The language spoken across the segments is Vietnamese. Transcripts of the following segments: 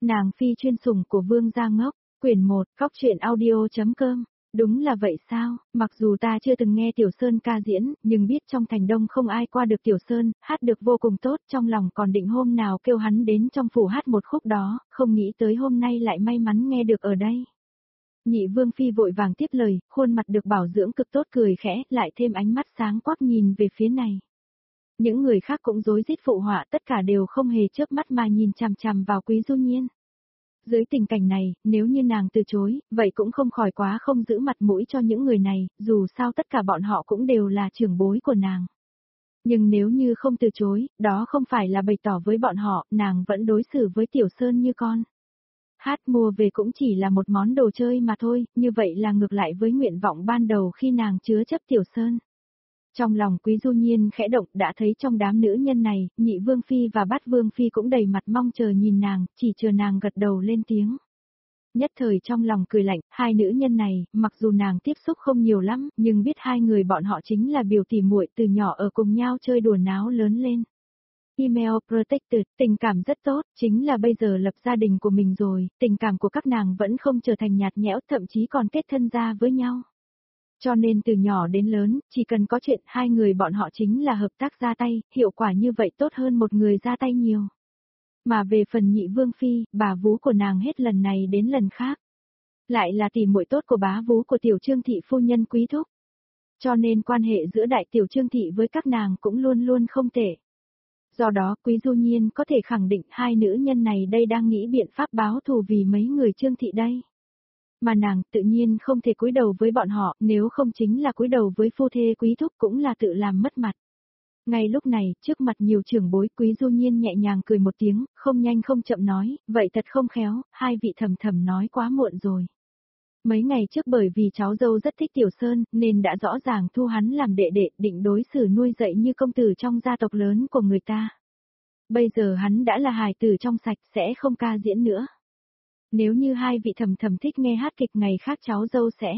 Nàng phi chuyên sủng của Vương Gia Ngốc, quyển 1, Cóc truyện audio.com. Đúng là vậy sao, mặc dù ta chưa từng nghe Tiểu Sơn ca diễn, nhưng biết trong thành đông không ai qua được Tiểu Sơn, hát được vô cùng tốt, trong lòng còn định hôm nào kêu hắn đến trong phủ hát một khúc đó, không nghĩ tới hôm nay lại may mắn nghe được ở đây. Nhị Vương Phi vội vàng tiếp lời, khuôn mặt được bảo dưỡng cực tốt cười khẽ, lại thêm ánh mắt sáng quắc nhìn về phía này. Những người khác cũng rối rít phụ họa, tất cả đều không hề chớp mắt mà nhìn chằm chằm vào Quý Du Nhiên. Dưới tình cảnh này, nếu như nàng từ chối, vậy cũng không khỏi quá không giữ mặt mũi cho những người này, dù sao tất cả bọn họ cũng đều là trưởng bối của nàng. Nhưng nếu như không từ chối, đó không phải là bày tỏ với bọn họ, nàng vẫn đối xử với Tiểu Sơn như con. Hát mua về cũng chỉ là một món đồ chơi mà thôi, như vậy là ngược lại với nguyện vọng ban đầu khi nàng chứa chấp Tiểu Sơn. Trong lòng Quý Du Nhiên khẽ động, đã thấy trong đám nữ nhân này, Nhị Vương Phi và Bát Vương Phi cũng đầy mặt mong chờ nhìn nàng, chỉ chờ nàng gật đầu lên tiếng. Nhất thời trong lòng cười lạnh, hai nữ nhân này, mặc dù nàng tiếp xúc không nhiều lắm, nhưng biết hai người bọn họ chính là biểu tỉ muội từ nhỏ ở cùng nhau chơi đùa náo lớn lên. Email Protected, tình cảm rất tốt, chính là bây giờ lập gia đình của mình rồi, tình cảm của các nàng vẫn không trở thành nhạt nhẽo, thậm chí còn kết thân ra với nhau. Cho nên từ nhỏ đến lớn, chỉ cần có chuyện hai người bọn họ chính là hợp tác ra tay, hiệu quả như vậy tốt hơn một người ra tay nhiều. Mà về phần Nhị Vương Phi, bà vú của nàng hết lần này đến lần khác. Lại là tỷ muội tốt của bá vú của Tiểu Trương Thị phu nhân Quý Thúc. Cho nên quan hệ giữa Đại Tiểu Trương Thị với các nàng cũng luôn luôn không tệ. Do đó Quý Du Nhiên có thể khẳng định hai nữ nhân này đây đang nghĩ biện pháp báo thù vì mấy người Trương Thị đây. Mà nàng tự nhiên không thể cúi đầu với bọn họ, nếu không chính là cúi đầu với phu thê Quý Thúc cũng là tự làm mất mặt. Ngay lúc này, trước mặt nhiều trưởng bối Quý Du Nhiên nhẹ nhàng cười một tiếng, không nhanh không chậm nói, vậy thật không khéo, hai vị thầm thầm nói quá muộn rồi. Mấy ngày trước bởi vì cháu dâu rất thích Tiểu Sơn, nên đã rõ ràng thu hắn làm đệ đệ, định đối xử nuôi dạy như công tử trong gia tộc lớn của người ta. Bây giờ hắn đã là hài tử trong sạch, sẽ không ca diễn nữa. Nếu như hai vị thầm thầm thích nghe hát kịch, ngày khác cháu dâu sẽ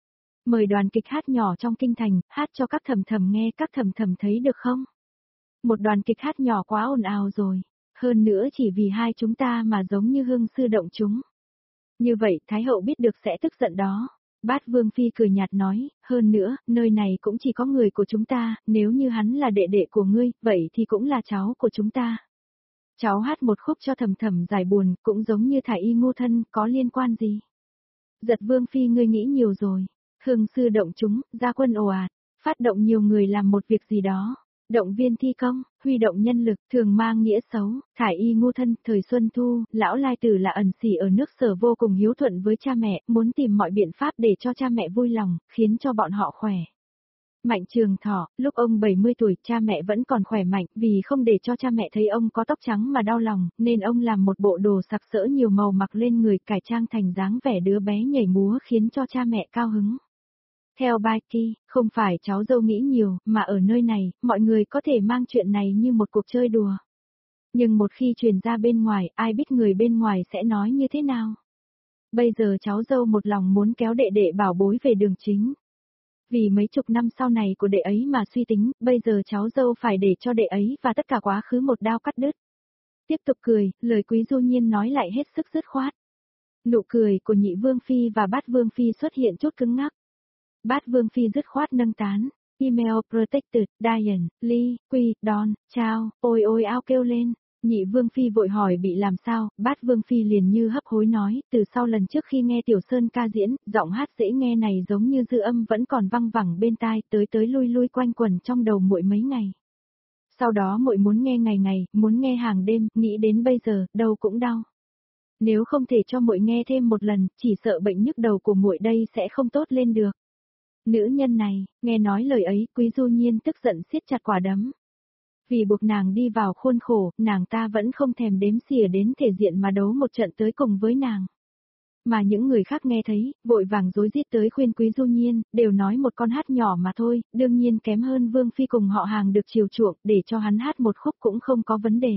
mời đoàn kịch hát nhỏ trong kinh thành, hát cho các thầm thầm nghe, các thầm thầm thấy được không? Một đoàn kịch hát nhỏ quá ồn ào rồi, hơn nữa chỉ vì hai chúng ta mà giống như hương sư động chúng. Như vậy Thái hậu biết được sẽ tức giận đó. Bát Vương Phi cười nhạt nói, hơn nữa, nơi này cũng chỉ có người của chúng ta, nếu như hắn là đệ đệ của ngươi, vậy thì cũng là cháu của chúng ta. Cháu hát một khúc cho thầm thầm giải buồn, cũng giống như thải y ngu thân, có liên quan gì? Giật Vương Phi ngươi nghĩ nhiều rồi. Hương sư động chúng, gia quân ồ ạt, phát động nhiều người làm một việc gì đó. Động viên thi công, huy động nhân lực, thường mang nghĩa xấu, thải y ngu thân, thời Xuân Thu, lão lai tử là ẩn sĩ ở nước Sở vô cùng hiếu thuận với cha mẹ, muốn tìm mọi biện pháp để cho cha mẹ vui lòng, khiến cho bọn họ khỏe. Mạnh Trường Thọ, lúc ông 70 tuổi, cha mẹ vẫn còn khỏe mạnh, vì không để cho cha mẹ thấy ông có tóc trắng mà đau lòng, nên ông làm một bộ đồ sặc sỡ nhiều màu mặc lên người, cải trang thành dáng vẻ đứa bé nhảy múa khiến cho cha mẹ cao hứng. Theo Baiki, không phải cháu dâu nghĩ nhiều, mà ở nơi này, mọi người có thể mang chuyện này như một cuộc chơi đùa. Nhưng một khi truyền ra bên ngoài, ai biết người bên ngoài sẽ nói như thế nào? Bây giờ cháu dâu một lòng muốn kéo đệ đệ bảo bối về đường chính. Vì mấy chục năm sau này của đệ ấy mà suy tính, bây giờ cháu dâu phải để cho đệ ấy và tất cả quá khứ một đao cắt đứt. Tiếp tục cười, lời Quý Du Nhiên nói lại hết sức dứt khoát. Nụ cười của Nhị Vương Phi và Bát Vương Phi xuất hiện chút cứng ngắc. Bát Vương Phi dứt khoát nâng tán. Email Protected, Diane, Lee, Quy, Don, Chao, ôi ôi ao kêu lên. Nhị Vương Phi vội hỏi bị làm sao, Bát Vương Phi liền như hấp hối nói, từ sau lần trước khi nghe Tiểu Sơn ca diễn, giọng hát dễ nghe này giống như dư âm vẫn còn văng vẳng bên tai, tới tới lui lui quanh quẩn trong đầu muội mấy ngày. Sau đó muội muốn nghe ngày ngày, muốn nghe hàng đêm, nghĩ đến bây giờ, đầu cũng đau. Nếu không thể cho muội nghe thêm một lần, chỉ sợ bệnh nhức đầu của muội đây sẽ không tốt lên được. Nữ nhân này, nghe nói lời ấy, Quý Du Nhiên tức giận siết chặt quả đấm. Vì buộc nàng đi vào khuôn khổ, nàng ta vẫn không thèm đếm xỉa đến thể diện mà đấu một trận tới cùng với nàng. Mà những người khác nghe thấy, vội vàng rối rít tới khuyên Quý Du Nhiên, đều nói một con hát nhỏ mà thôi, đương nhiên kém hơn Vương Phi cùng họ hàng được chiều chuộng, để cho hắn hát một khúc cũng không có vấn đề.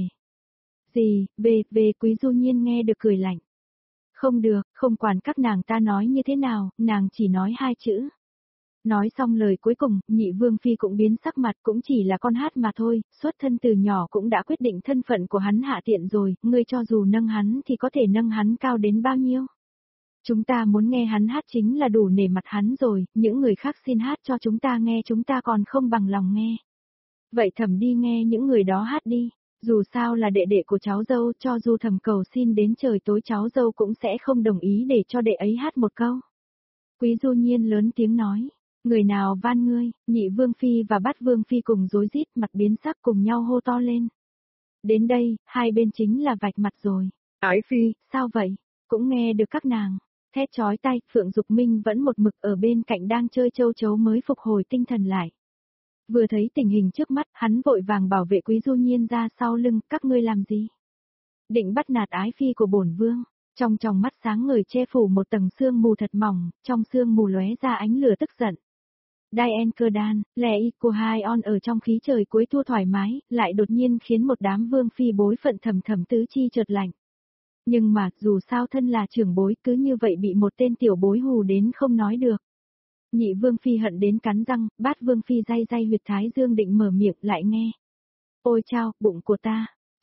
Gì, về Quý Du Nhiên nghe được cười lạnh. Không được, không quản các nàng ta nói như thế nào, nàng chỉ nói hai chữ. Nói xong lời cuối cùng, nhị vương phi cũng biến sắc mặt, cũng chỉ là con hát mà thôi, xuất thân từ nhỏ cũng đã quyết định thân phận của hắn hạ tiện rồi, ngươi cho dù nâng hắn thì có thể nâng hắn cao đến bao nhiêu. Chúng ta muốn nghe hắn hát chính là đủ nể mặt hắn rồi, những người khác xin hát cho chúng ta nghe chúng ta còn không bằng lòng nghe. Vậy thẩm đi nghe những người đó hát đi, dù sao là đệ đệ của cháu dâu, cho dù thẩm cầu xin đến trời tối cháu dâu cũng sẽ không đồng ý để cho đệ ấy hát một câu. Quý Du Nhiên lớn tiếng nói, người nào van ngươi, nhị vương phi và bát vương phi cùng rối rít mặt biến sắc cùng nhau hô to lên. Đến đây, hai bên chính là vạch mặt rồi. Ái phi, sao vậy? Cũng nghe được các nàng. Thét chói tai, Phượng Dục Minh vẫn một mực ở bên cạnh đang chơi châu chấu mới phục hồi tinh thần lại. Vừa thấy tình hình trước mắt, hắn vội vàng bảo vệ Quý Du Nhiên ra sau lưng, các ngươi làm gì? Định bắt nạt ái phi của bổn vương, trong tròng mắt sáng ngời che phủ một tầng sương mù thật mỏng, trong sương mù lóe ra ánh lửa tức giận. Diane Cơ Đan, lẽ y của hai on ở trong khí trời cuối thu thoải mái, lại đột nhiên khiến một đám vương phi bối phận thầm thầm tứ chi chợt lạnh. Nhưng mà, dù sao thân là trưởng bối cứ như vậy bị một tên tiểu bối hù đến không nói được. Nhị vương phi hận đến cắn răng, bát vương phi day day huyệt thái dương định mở miệng lại nghe. Ôi chao, bụng của ta.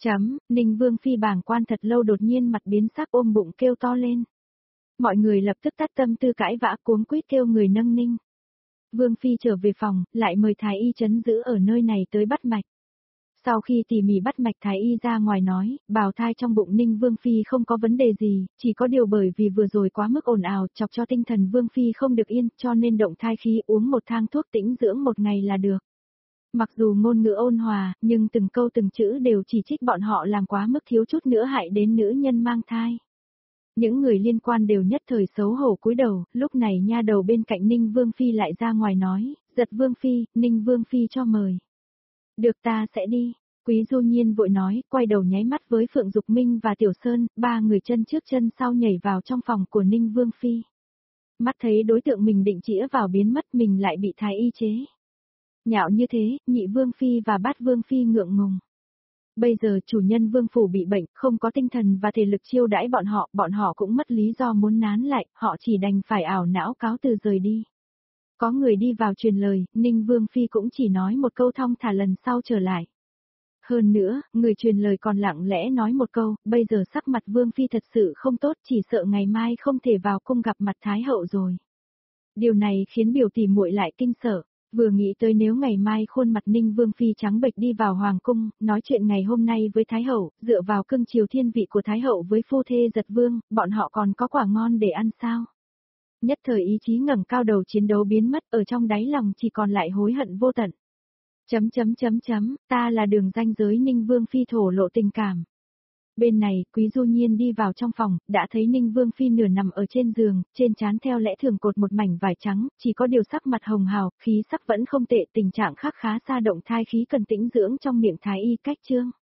Ninh vương phi bàng quan thật lâu đột nhiên mặt biến sắc ôm bụng kêu to lên. Mọi người lập tức tắt tâm tư cãi vã cuống quýt kêu người nâng Ninh vương phi trở về phòng, lại mời thái y trấn giữ ở nơi này tới bắt mạch. Sau khi tỉ mỉ bắt mạch thái y ra ngoài nói, bào thai trong bụng Ninh Vương Phi không có vấn đề gì, chỉ có điều bởi vì vừa rồi quá mức ồn ào chọc cho tinh thần Vương Phi không được yên, cho nên động thai khí uống một thang thuốc tĩnh dưỡng một ngày là được. Mặc dù ngôn ngữ ôn hòa, nhưng từng câu từng chữ đều chỉ trích bọn họ làm quá mức thiếu chút nữa hại đến nữ nhân mang thai. Những người liên quan đều nhất thời xấu hổ cúi đầu, lúc này nha đầu bên cạnh Ninh Vương Phi lại ra ngoài nói, giật Vương Phi, Ninh Vương Phi cho mời. Được ta sẽ đi. Quý Du Nhiên vội nói, quay đầu nháy mắt với Phượng Dục Minh và Tiểu Sơn, ba người chân trước chân sau nhảy vào trong phòng của Ninh Vương Phi. Mắt thấy đối tượng mình định chĩa vào biến mất mình lại bị thái y chế. Nhạo như thế, nhị Vương Phi và bát Vương Phi ngượng ngùng. Bây giờ chủ nhân Vương Phủ bị bệnh, không có tinh thần và thể lực chiêu đãi bọn họ cũng mất lý do muốn nán lại, họ chỉ đành phải ảo não cáo từ rời đi. Có người đi vào truyền lời, Ninh Vương Phi cũng chỉ nói một câu thong thả lần sau trở lại. Hơn nữa, người truyền lời còn lặng lẽ nói một câu, bây giờ sắc mặt Vương Phi thật sự không tốt, chỉ sợ ngày mai không thể vào cung gặp mặt Thái Hậu rồi. Điều này khiến biểu tỷ muội lại kinh sợ, vừa nghĩ tới nếu ngày mai khuôn mặt Ninh Vương Phi trắng bệch đi vào Hoàng cung, nói chuyện ngày hôm nay với Thái Hậu, dựa vào cưng chiều thiên vị của Thái Hậu với phu thê giật vương, bọn họ còn có quả ngon để ăn sao? Nhất thời ý chí ngẩng cao đầu chiến đấu biến mất ở trong đáy lòng chỉ còn lại hối hận vô tận. Ta là đường ranh giới Ninh Vương Phi thổ lộ tình cảm. Bên này, Quý Du Nhiên đi vào trong phòng, đã thấy Ninh Vương Phi nửa nằm ở trên giường, trên trán theo lẽ thường cột một mảnh vải trắng, chỉ có điều sắc mặt hồng hào, khí sắc vẫn không tệ, tình trạng khác khá xa động thai khí cần tĩnh dưỡng trong miệng thái y cách chương.